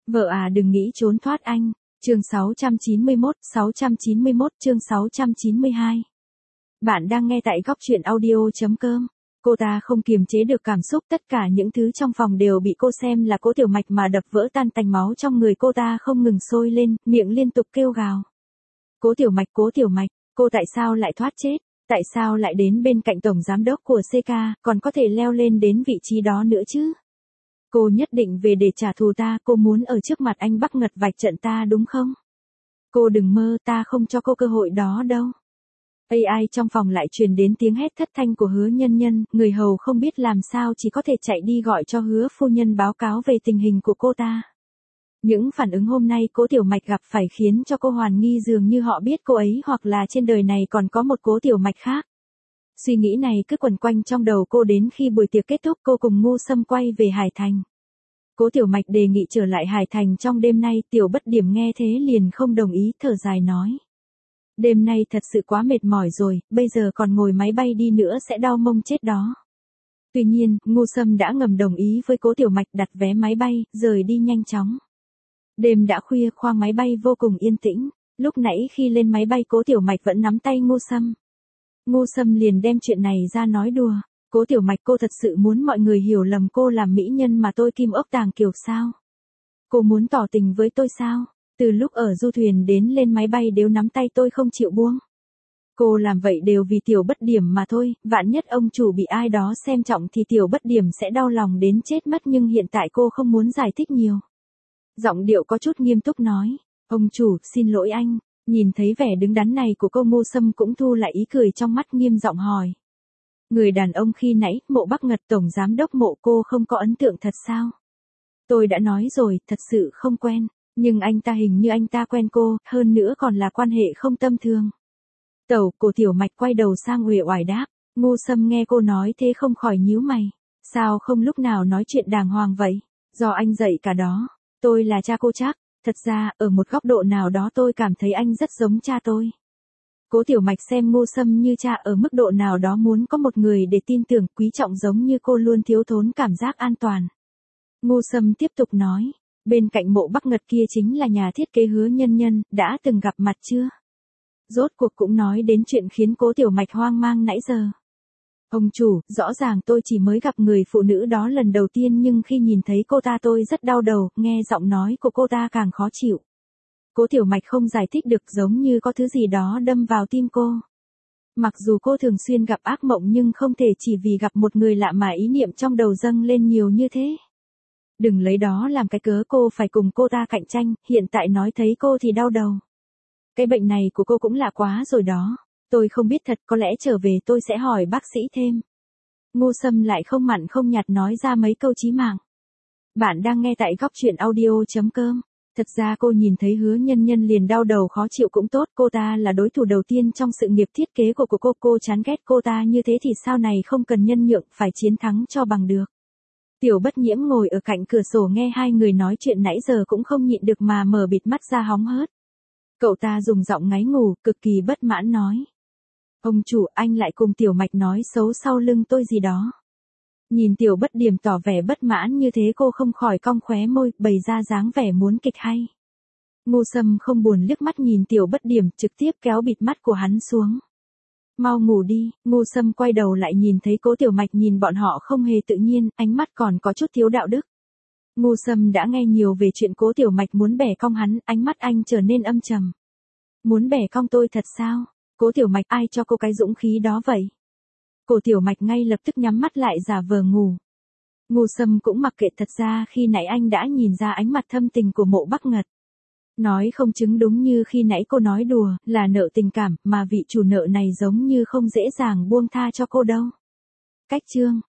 Vợ à đừng nghĩ trốn thoát anh. Chương 691 chương 692. Bạn đang nghe tại góc truyện audio.com. Cô ta không kiềm chế được cảm xúc, tất cả những thứ trong phòng đều bị cô xem là Cố Tiểu Mạch mà đập vỡ tan tành, máu trong người cô ta không ngừng sôi lên, miệng liên tục kêu gào. Cố Tiểu Mạch, cô tại sao lại thoát chết? Tại sao lại đến bên cạnh tổng giám đốc của CK, còn có thể leo lên đến vị trí đó nữa chứ? Cô nhất định về để trả thù ta, cô muốn ở trước mặt anh Bắc Ngật vạch trận ta đúng không? Cô đừng mơ, ta không cho cô cơ hội đó đâu. AI trong phòng lại truyền đến tiếng hét thất thanh của Hứa Nhân Nhân, người hầu không biết làm sao chỉ có thể chạy đi gọi cho Hứa phu nhân báo cáo về tình hình của cô ta. Những phản ứng hôm nay Cố Tiểu Mạch gặp phải khiến cho cô hoài nghi dường như họ biết cô ấy, hoặc là trên đời này còn có một Cố Tiểu Mạch khác. Suy nghĩ này cứ quẩn quanh trong đầu cô đến khi buổi tiệc kết thúc, cô cùng Ngu Sâm quay về Hải Thành. Cố Tiểu Mạch đề nghị trở lại Hải Thành trong đêm nay, Tiểu Bất Điểm nghe thế liền không đồng ý, thở dài nói. Đêm nay thật sự quá mệt mỏi rồi, bây giờ còn ngồi máy bay đi nữa sẽ đau mông chết đó. Tuy nhiên, Ngu Sâm đã ngầm đồng ý với Cố Tiểu Mạch đặt vé máy bay, rời đi nhanh chóng. Đêm đã khuya, khoang máy bay vô cùng yên tĩnh. Lúc nãy khi lên máy bay Cố Tiểu Mạch vẫn nắm tay Ngu Sâm. Ngu Sâm liền đem chuyện này ra nói đùa. Cố Tiểu Mạch, cô thật sự muốn mọi người hiểu lầm cô làm mỹ nhân mà tôi Kim Ốc Tàng Kiều sao? Cô muốn tỏ tình với tôi sao? Từ lúc ở du thuyền đến lên máy bay đều nắm tay tôi không chịu buông. Cô làm vậy đều vì Tiểu Bất Điểm mà thôi, vạn nhất ông chủ bị ai đó xem trọng thì Tiểu Bất Điểm sẽ đau lòng đến chết mất, nhưng hiện tại cô không muốn giải thích nhiều. Giọng điệu có chút nghiêm túc nói, ông chủ, xin lỗi anh. Nhìn thấy vẻ đứng đắn này của cô, Ngu Sâm cũng thu lại ý cười trong mắt, nghiêm giọng hỏi. Người đàn ông khi nãy, Mộ Bắc Ngật tổng giám đốc Mộ, cô không có ấn tượng thật sao? Tôi đã nói rồi, thật sự không quen, nhưng anh ta hình như anh ta quen cô, hơn nữa còn là quan hệ không tầm thường. Tẩu, Cố Tiểu Mạch quay đầu sang uể oải đáp. Ngu Sâm nghe cô nói thế không khỏi nhíu mày. Sao không lúc nào nói chuyện đàng hoàng vậy? Do anh dạy cả đó. Tôi là cha cô chắc. Thật ra, ở một góc độ nào đó tôi cảm thấy anh rất giống cha tôi. Cố Tiểu Mạch xem Ngu Sâm như cha, ở mức độ nào đó muốn có một người để tin tưởng, quý trọng giống như cô luôn thiếu thốn cảm giác an toàn. Ngu Sâm tiếp tục nói, bên cạnh Mộ Bắc Ngật kia chính là nhà thiết kế Hứa Nhân Nhân, đã từng gặp mặt chưa? Rốt cuộc cũng nói đến chuyện khiến Cố Tiểu Mạch hoang mang nãy giờ. Ông chủ, rõ ràng tôi chỉ mới gặp người phụ nữ đó lần đầu tiên, nhưng khi nhìn thấy cô ta tôi rất đau đầu, nghe giọng nói của cô ta càng khó chịu. Cố Tiểu Mạch không giải thích được, giống như có thứ gì đó đâm vào tim cô. Mặc dù cô thường xuyên gặp ác mộng nhưng không thể chỉ vì gặp một người lạ mà ý niệm trong đầu dâng lên nhiều như thế. Đừng lấy đó làm cái cớ cô phải cùng cô ta cạnh tranh, hiện tại nói thấy cô thì đau đầu. Cái bệnh này của cô cũng lạ quá rồi đó. Tôi không biết thật, có lẽ trở về tôi sẽ hỏi bác sĩ thêm. Ngu Sâm lại không mặn không nhạt nói ra mấy câu chí mạng. Bạn đang nghe tại góc truyện audio.com. Thật ra cô nhìn thấy Hứa Nhân Nhân liền đau đầu khó chịu cũng tốt, cô ta là đối thủ đầu tiên trong sự nghiệp thiết kế của cô chán ghét cô ta như thế thì sau này không cần nhân nhượng, phải chiến thắng cho bằng được. Tiểu Bất Nhiễm ngồi ở cạnh cửa sổ nghe hai người nói chuyện nãy giờ cũng không nhịn được mà mở bịt mắt ra hóng hớt. Cậu ta dùng giọng ngáy ngủ, cực kỳ bất mãn nói. Ông chủ, anh lại cùng Tiểu Mạch nói xấu sau lưng tôi gì đó. Nhìn Tiểu Bất Điểm tỏ vẻ bất mãn như thế, cô không khỏi cong khóe môi, bày ra dáng vẻ muốn kịch hay. Ngu Sâm không buồn liếc mắt nhìn Tiểu Bất Điểm, trực tiếp kéo bịt mắt của hắn xuống. Mau ngủ đi. Ngu Sâm quay đầu lại nhìn thấy Cố Tiểu Mạch nhìn bọn họ không hề tự nhiên, ánh mắt còn có chút thiếu đạo đức. Ngu Sâm đã nghe nhiều về chuyện Cố Tiểu Mạch muốn bẻ cong hắn, ánh mắt anh trở nên âm trầm. Muốn bẻ cong tôi thật sao? Cố Tiểu Mạch, ai cho cô cái dũng khí đó vậy? Cố Tiểu Mạch ngay lập tức nhắm mắt lại giả vờ ngủ. Ngu Sâm cũng mặc kệ, thật ra khi nãy anh đã nhìn ra ánh mặt thâm tình của Mộ Bắc Ngật. Nói không chứng đúng như khi nãy cô nói đùa, là nợ tình cảm, mà vị chủ nợ này giống như không dễ dàng buông tha cho cô đâu. Cách chương